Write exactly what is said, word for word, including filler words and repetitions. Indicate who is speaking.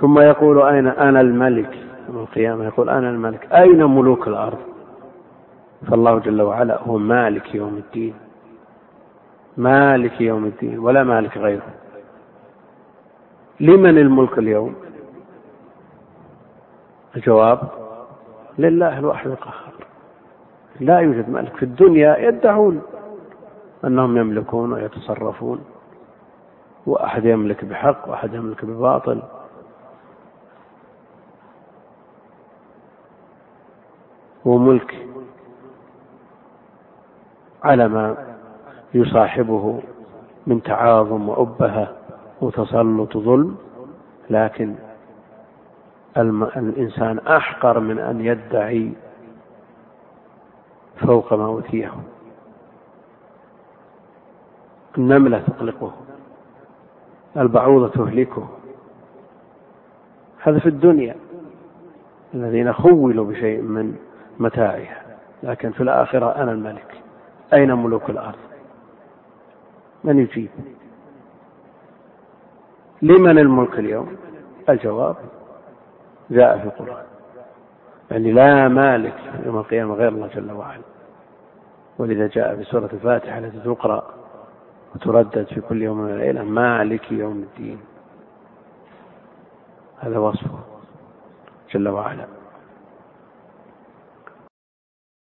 Speaker 1: ثم يقول أين أنا الملك يوم القيامة، يقول أنا الملك، أين ملوك الأرض؟ فالله جل وعلا هو مالك يوم الدين، مالك يوم الدين ولا مالك غيره. لمن الملك اليوم؟ الجواب لله الواحد القهار. لا يوجد ملك. في الدنيا يدعون أنهم يملكون ويتصرفون، وأحد يملك بحق وأحد يملك بباطل. هو ملك على ما يصاحبه من تعاظم وأبهة وتسلط ظلم، لكن الإنسان أحقر من أن يدعي فوق ما أوتيه. النملة تطلقه، البعوضة تهلكه. هذا في الدنيا الذين خولوا بشيء من متاعها، لكن في الآخرة أنا الملك، أين ملوك الأرض؟ من يجيب؟ لمن الملك اليوم؟ الجواب جاء في القرآن، يعني لا مالك يوم القيامة غير الله جل وعلا. ولذا جاء في سورة الفاتحة التي تقرأ وتردد في كل يوم وليلة: مالك يوم الدين. هذا وصفه جل وعلا.